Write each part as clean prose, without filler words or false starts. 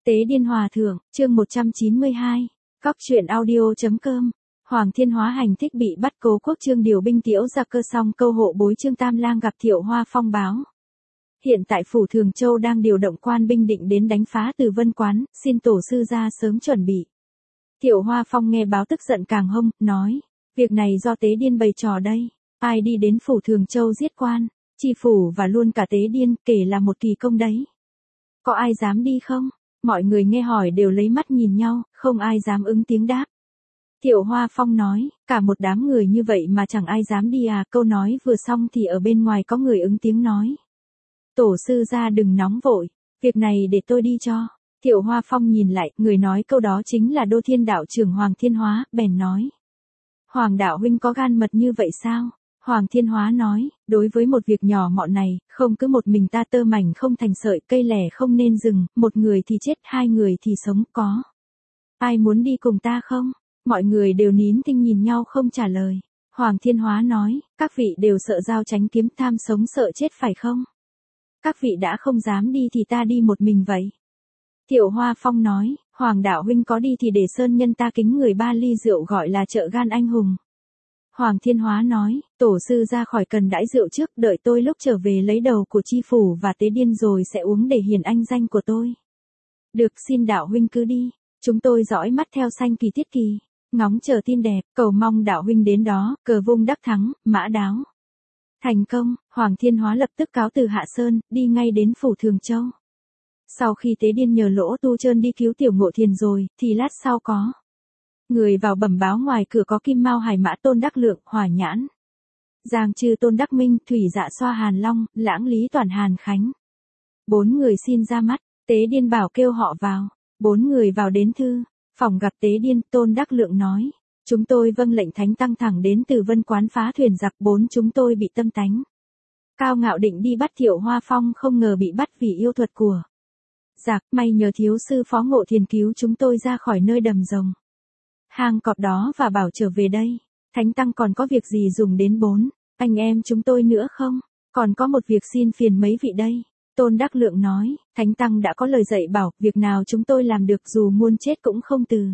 Tế Điên Hòa Thượng, chương 192. Cóc truyện audio.com. Hoàng Thiên Hóa hành thích bị bắt, Cố Quốc Chương điều binh tiễu ra cơ xong câu hộ bối Trương Tam Lang gặp Thiệu Hoa Phong báo. Hiện tại Phủ Thường Châu đang điều động quan binh định đến đánh phá Từ Vân Quán, xin tổ sư ra sớm chuẩn bị. Thiệu Hoa Phong nghe báo tức giận càng hông, nói, việc này do Tế Điên bày trò đây, ai đi đến Phủ Thường Châu giết quan, chi phủ và luôn cả Tế Điên, kể là một kỳ công đấy. Có ai dám đi không? Mọi người nghe hỏi đều lấy mắt nhìn nhau, không ai dám ứng tiếng đáp. Thiệu Hoa Phong nói, cả một đám người như vậy mà chẳng ai dám đi à, câu nói vừa xong thì ở bên ngoài có người ứng tiếng nói. Tổ sư ra đừng nóng vội, việc này để tôi đi cho. Thiệu Hoa Phong nhìn lại, người nói câu đó chính là Đô Thiên đạo trưởng Hoàng Thiên Hóa, bèn nói. Hoàng đạo huynh có gan mật như vậy sao? Hoàng Thiên Hóa nói, đối với một việc nhỏ mọn này, không cứ một mình ta tơ mảnh không thành sợi, cây lẻ không nên dừng, một người thì chết, hai người thì sống, có. Ai muốn đi cùng ta không? Mọi người đều nín thinh nhìn nhau không trả lời. Hoàng Thiên Hóa nói, các vị đều sợ giao tránh kiếm, tham sống sợ chết phải không? Các vị đã không dám đi thì ta đi một mình vậy. Thiệu Hoa Phong nói, Hoàng đạo huynh có đi thì để sơn nhân ta kính người 3 ly rượu gọi là trợ gan anh hùng. Hoàng Thiên Hóa nói, tổ sư ra khỏi cần đãi rượu trước, đợi tôi lúc trở về lấy đầu của chi phủ và Tế Điên rồi sẽ uống để hiển anh danh của tôi. Được, xin đạo huynh cứ đi, chúng tôi dõi mắt theo Sanh Kỳ Tiết Kỳ, ngóng chờ tin đẹp, cầu mong đạo huynh đến đó, cờ vung đắc thắng, mã đáo. Thành công, Hoàng Thiên Hóa lập tức cáo từ Hạ Sơn, đi ngay đến Phủ Thường Châu. Sau khi Tế Điên nhờ Lỗ Tu Trơn đi cứu Tiểu Ngộ Thiền rồi, thì lát sau có người vào bẩm báo ngoài cửa có Kim Mao Hải Mã Tôn Đắc Lượng, Hỏa Nhãn, Giang Trư Tôn Đắc Minh, Thủy Dạ Xoa Hàn Long, Lãng Lý Toàn Hàn Khánh. 4 người xin ra mắt, Tế Điên bảo kêu họ vào. 4 người vào đến thư phòng gặp Tế Điên. Tôn Đắc Lượng nói, chúng tôi vâng lệnh thánh tăng thẳng đến Từ Vân Quán phá thuyền giặc. 4 chúng tôi bị tâm tánh cao ngạo định đi bắt Thiệu Hoa Phong, không ngờ bị bắt vì yêu thuật của giặc, may nhờ thiếu sư Phó Ngộ Thiền cứu chúng tôi ra khỏi nơi đầm rồng hang cọp đó và bảo trở về đây. Thánh tăng còn có việc gì dùng đến 4 anh em chúng tôi nữa không? Còn có một việc xin phiền mấy vị đây. Tôn Đắc Lượng nói, thánh tăng đã có lời dạy bảo, việc nào chúng tôi làm được dù muôn chết cũng không từ.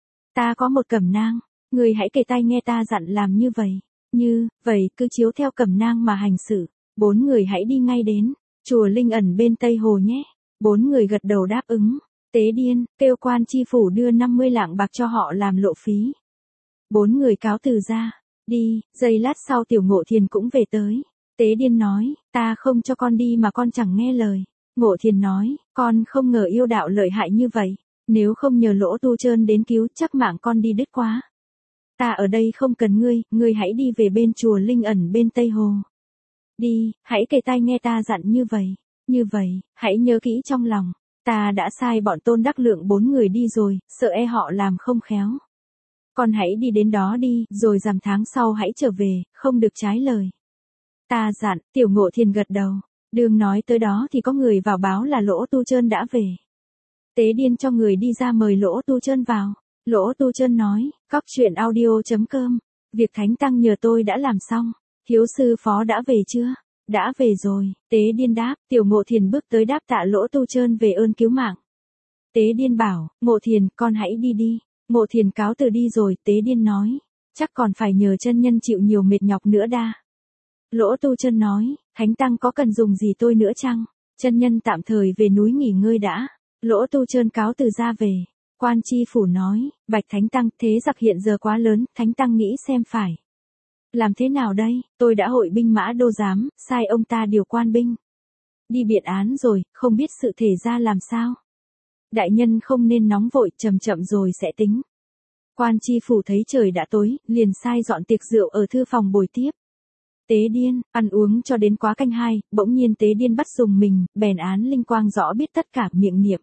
Ta có một cẩm nang, người hãy kề tai nghe ta dặn làm như vậy. Như vậy cứ chiếu theo cẩm nang mà hành xử. 4 người hãy đi ngay đến chùa Linh Ẩn bên Tây Hồ nhé. 4 người gật đầu đáp ứng. Tế Điên kêu quan chi phủ đưa 50 lạng bạc cho họ làm lộ phí. 4 người cáo từ ra, đi. Giây lát sau Tiểu Ngộ Thiền cũng về tới. Tế Điên nói, ta không cho con đi mà con chẳng nghe lời. Ngộ Thiền nói, con không ngờ yêu đạo lợi hại như vậy. Nếu không nhờ Lỗ Tu Trơn đến cứu chắc mạng con đi đứt quá. Ta ở đây không cần ngươi hãy đi về bên chùa Linh Ẩn bên Tây Hồ. Đi, hãy kề tai nghe ta dặn như vậy. Như vậy, hãy nhớ kỹ trong lòng. Ta đã sai bọn Tôn Đắc Lượng 4 người đi rồi, sợ e họ làm không khéo. Con hãy đi đến đó đi, rồi rằm tháng sau hãy trở về, không được trái lời. Ta dặn. Tiểu Ngộ Thiền gật đầu. Đường nói tới đó thì có người vào báo là Lỗ Tu Trơn đã về. Tế Điên cho người đi ra mời Lỗ Tu Trơn vào. Lỗ Tu Trơn nói, cóc truyện audio.com. Việc thánh tăng nhờ tôi đã làm xong. Thiếu sư Phó đã về chưa? Đã về rồi. Tế Điên đáp. Tiểu Ngộ Thiền bước tới đáp tạ Lỗ Tu Trơn về ơn cứu mạng. Tế Điên bảo, Ngộ Thiền, con hãy đi đi. Ngộ Thiền cáo từ đi rồi. Tế Điên nói, chắc còn phải nhờ chân nhân chịu nhiều mệt nhọc nữa đa. Lỗ Tu Trơn nói, thánh tăng có cần dùng gì tôi nữa chăng? Chân nhân tạm thời về núi nghỉ ngơi đã. Lỗ Tu Trơn cáo từ ra về. Quan chi phủ nói, bạch thánh tăng, thế giặc hiện giờ quá lớn, thánh tăng nghĩ xem phải làm thế nào đây? Tôi đã hội binh mã đô giám, sai ông ta điều quan binh đi biện án rồi, không biết sự thể ra làm sao. Đại nhân không nên nóng vội, chậm chậm rồi sẽ tính. Quan chi phủ thấy trời đã tối, liền sai dọn tiệc rượu ở thư phòng bồi tiếp Tế Điên. Ăn uống cho đến quá canh 2, bỗng nhiên Tế Điên bắt rùng mình, bèn án linh quang rõ biết tất cả, miệng niệm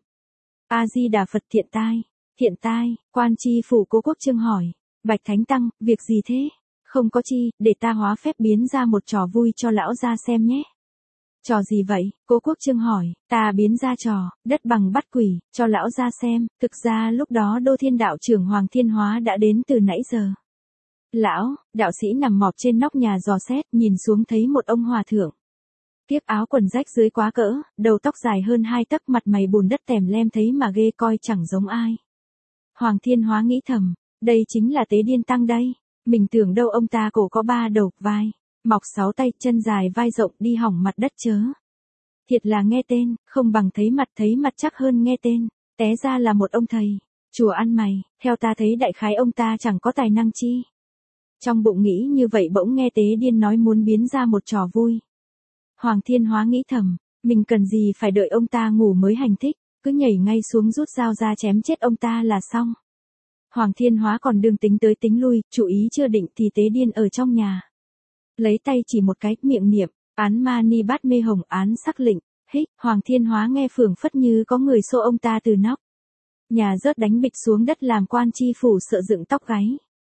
A Di Đà Phật. Thiện tai, thiện tai. Quan chi phủ Cố Quốc Chương hỏi, bạch thánh tăng, việc gì thế? Không có chi, để ta hóa phép biến ra một trò vui cho lão gia xem nhé. Trò gì vậy? Cố Quốc Chương hỏi. Ta biến ra trò đất bằng bắt quỷ cho lão gia xem. Thực ra lúc đó Đô Thiên đạo trưởng Hoàng Thiên Hóa đã đến từ nãy giờ. Lão đạo sĩ nằm mọp trên nóc nhà dò xét, nhìn xuống thấy một ông hòa thượng Tiếc áo quần rách dưới quá cỡ, đầu tóc dài hơn 2 tấc, mặt mày bùn đất tèm lem thấy mà ghê coi chẳng giống ai. Hoàng Thiên Hóa nghĩ thầm, đây chính là Tế Điên Tăng đây. Mình tưởng đâu ông ta cổ có 3 đầu, vai, mọc 6 tay, chân dài vai rộng, đi hỏng mặt đất chớ. Thiệt là nghe tên, không bằng thấy mặt chắc hơn nghe tên, té ra là một ông thầy. Chùa ăn mày, theo ta thấy đại khái ông ta chẳng có tài năng chi. Trong bụng nghĩ như vậy bỗng nghe Tế Điên nói muốn biến ra một trò vui. Hoàng Thiên Hóa nghĩ thầm, mình cần gì phải đợi ông ta ngủ mới hành thích, cứ nhảy ngay xuống rút dao ra chém chết ông ta là xong. Hoàng Thiên Hóa còn đương tính tới tính lui, chủ ý chưa định thì Tế Điên ở trong nhà. Lấy tay chỉ một cái, miệng niệm, án ma ni bát mê hồng án sắc lệnh, hích, Hoàng Thiên Hóa nghe phưởng phất như có người xô ông ta từ nóc. Nhà rớt đánh bịch xuống đất làm quan chi phủ sợ dựng tóc gáy.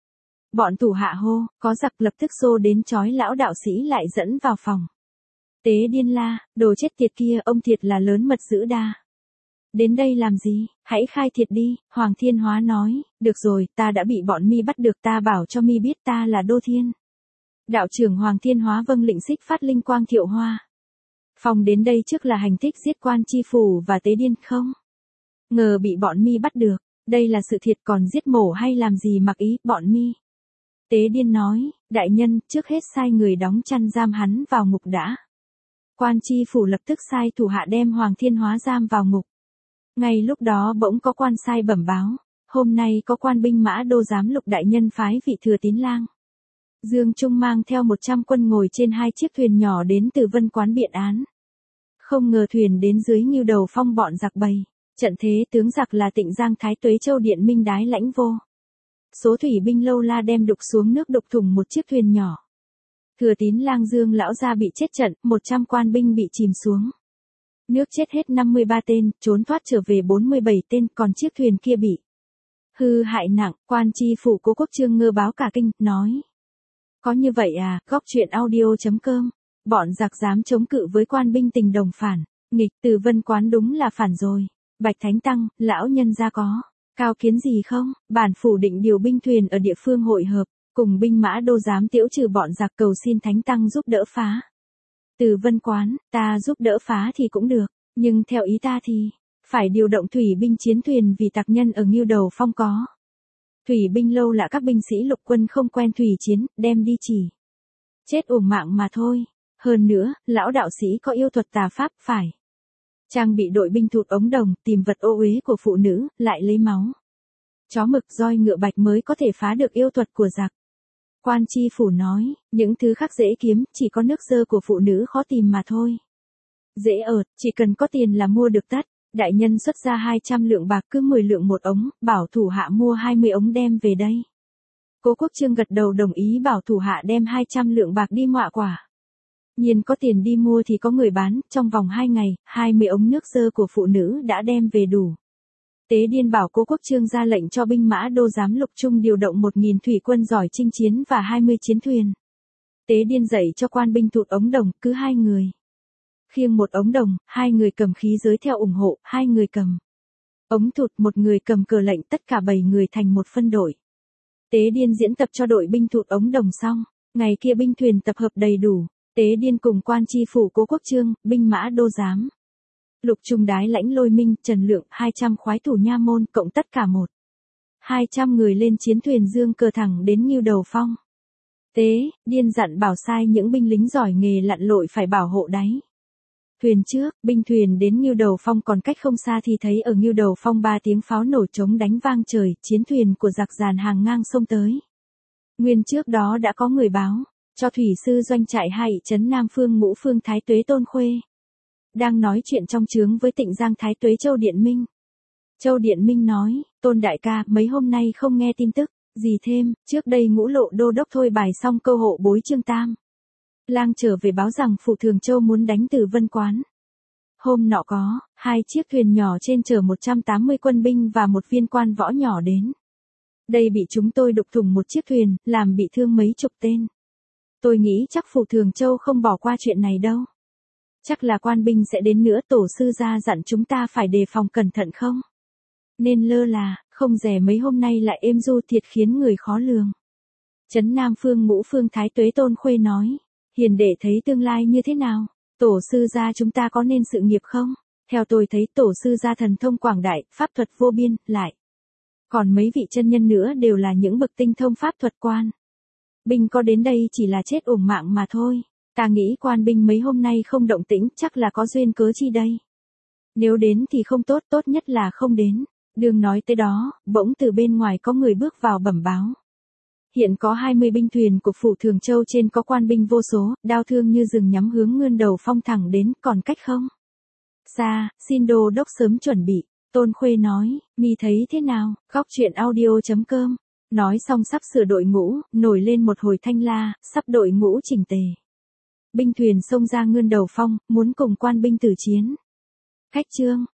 Bọn thủ hạ hô, có giặc, lập tức xô đến trói lão đạo sĩ lại dẫn vào phòng. Tế Điên la, đồ chết tiệt kia, ông thiệt là lớn mật dữ đa. Đến đây làm gì, hãy khai thiệt đi. Hoàng Thiên Hóa nói, được rồi, ta đã bị bọn mi bắt được, ta bảo cho mi biết ta là Đô Thiên. Đạo trưởng Hoàng Thiên Hóa vâng lệnh xích phát linh quang Thiệu Hoa Phong đến đây trước là hành thích giết quan chi phủ và Tế Điên không? Ngờ bị bọn mi bắt được, đây là sự thiệt, còn giết mổ hay làm gì mặc ý, bọn mi. Tế Điên nói, đại nhân, trước hết sai người đóng chăn giam hắn vào ngục đã. Quan chi phủ lập tức sai thủ hạ đem Hoàng Thiên Hóa giam vào ngục. Ngay lúc đó bỗng có quan sai bẩm báo, hôm nay có quan binh mã đô giám lục đại nhân phái vị thừa tín lang Dương Trung mang theo 100 quân ngồi trên 2 chiếc thuyền nhỏ đến từ Vân Quán biện án. Không ngờ thuyền đến dưới Ngưu Đầu Phong bọn giặc bầy, trận thế tướng giặc là Tịnh Giang Thái Tuế Châu Điện Minh Đái Lãnh Vô. Số thủy binh Lâu La đem đục xuống nước, đục thủng một chiếc thuyền nhỏ. Thừa tín lang Dương lão gia bị chết trận, 100 quan binh bị chìm xuống. Nước chết hết 53 tên, trốn thoát trở về 47 tên, còn chiếc thuyền kia bị hư hại nặng. Quan chi phủ Cố Quốc Chương ngơ báo cả kinh, nói. Có như vậy à, góc chuyện audio.com. Bọn giặc dám chống cự với quan binh tình đồng phản, nghịch, từ Vân Quán đúng là phản rồi. Bạch Thánh Tăng, lão nhân gia có cao kiến gì không? Bản phủ định điều binh thuyền ở địa phương hội hợp, cùng binh mã đô giám tiễu trừ bọn giặc, cầu xin Thánh Tăng giúp đỡ phá. Từ Vân Quán, ta giúp đỡ phá thì cũng được, nhưng theo ý ta thì phải điều động thủy binh chiến thuyền vì tặc nhân ở Ngưu Đầu Phong có. Thủy binh Lâu là các binh sĩ lục quân không quen thủy chiến, đem đi chỉ chết uổng mạng mà thôi. Hơn nữa, lão đạo sĩ có yêu thuật tà pháp, phải trang bị đội binh thụt ống đồng, tìm vật ô uế của phụ nữ, lại lấy máu chó mực, roi ngựa bạch mới có thể phá được yêu thuật của giặc. Quan chi phủ nói, những thứ khác dễ kiếm, chỉ có nước dơ của phụ nữ khó tìm mà thôi. Dễ ợt, chỉ cần có tiền là mua được tất. Đại nhân xuất ra 200 lượng bạc, cứ 10 lượng một ống, bảo thủ hạ mua 20 ống đem về đây. Cố Quốc Chương gật đầu đồng ý, bảo thủ hạ đem 200 lượng bạc đi ngọa quả. Nhiên có tiền đi mua thì có người bán, trong vòng 2 ngày, 20 ống nước dơ của phụ nữ đã đem về đủ. Tế Điên bảo Cố Quốc Chương ra lệnh cho binh mã đô giám lục trung điều động 1.000 thủy quân giỏi chinh chiến và 20 chiến thuyền. Tế Điên dạy cho quan binh thụt ống đồng, cứ 2 người khiêng một ống đồng, 2 người cầm khí giới theo ủng hộ, 2 người cầm ống thụt, 1 người cầm cờ lệnh, tất cả 7 người thành một phân đội. Tế Điên diễn tập cho đội binh thụt ống đồng xong, ngày kia binh thuyền tập hợp đầy đủ. Tế Điên cùng quan chi phủ Cố Quốc Chương, binh mã đô giám lục trung Đái Lãnh Lôi Minh, Trần Lượng, 200 khoái thủ nha môn, cộng tất cả 200 người lên chiến thuyền dương cờ thẳng đến Ngưu Đầu Phong. Tế Điên dặn bảo sai những binh lính giỏi nghề lặn lội phải bảo hộ đáy thuyền trước. Binh thuyền đến Ngưu Đầu Phong còn cách không xa thì thấy ở Ngưu Đầu Phong 3 tiếng pháo nổ trống đánh vang trời, chiến thuyền của giặc dàn hàng ngang sông tới. Nguyên trước đó đã có người báo cho thủy sư doanh trại 2 trấn Nam Phương Ngũ Phương Thái Tuế Tôn Khuê đang nói chuyện trong trướng với Tịnh Giang Thái Tuế Châu Điện Minh. Châu Điện Minh nói, Tôn đại ca, mấy hôm nay không nghe tin tức gì thêm, trước đây Ngũ Lộ đô đốc thôi bài xong câu hộ bối Trương Tam lang trở về báo rằng phủ Thường Châu muốn đánh từ Vân Quán. Hôm nọ có 2 chiếc thuyền nhỏ trên chở 180 quân binh và 1 viên quan võ nhỏ đến. Đây bị chúng tôi đục thủng một chiếc thuyền, làm bị thương mấy chục tên. Tôi nghĩ chắc phủ Thường Châu không bỏ qua chuyện này đâu. Chắc là quan binh sẽ đến nữa, tổ sư gia dặn chúng ta phải đề phòng cẩn thận không nên lơ là, không dè mấy hôm nay lại êm du, thiệt khiến người khó lường. Trấn Nam Phương Ngũ Phương Thái Tuế Tôn Khuê nói, hiền đệ thấy tương lai như thế nào? Tổ sư gia chúng ta có nên sự nghiệp không? Theo tôi thấy tổ sư gia thần thông quảng đại, pháp thuật vô biên, lại. Còn mấy vị chân nhân nữa đều là những bậc tinh thông pháp thuật quan. Binh có đến đây chỉ là chết uổng mạng mà thôi. Ta nghĩ quan binh mấy hôm nay không động tĩnh, chắc là có duyên cớ chi đây. Nếu đến thì không tốt, tốt nhất là không đến. Đường nói tới đó, bỗng từ bên ngoài có người bước vào bẩm báo. Hiện có 20 binh thuyền của phủ Thường Châu trên có quan binh vô số, đao thương như rừng nhắm hướng Ngươn Đầu Phong thẳng đến, còn cách không? Xa, xin đô đốc sớm chuẩn bị. Tôn Khuê nói, mi thấy thế nào? Góc truyện audio.com. Nói xong sắp sửa đội ngũ, nổi lên một hồi thanh la, sắp đội ngũ chỉnh tề. Binh thuyền xông ra Ngươn Đầu Phong, muốn cùng quan binh tử chiến. Khách chương.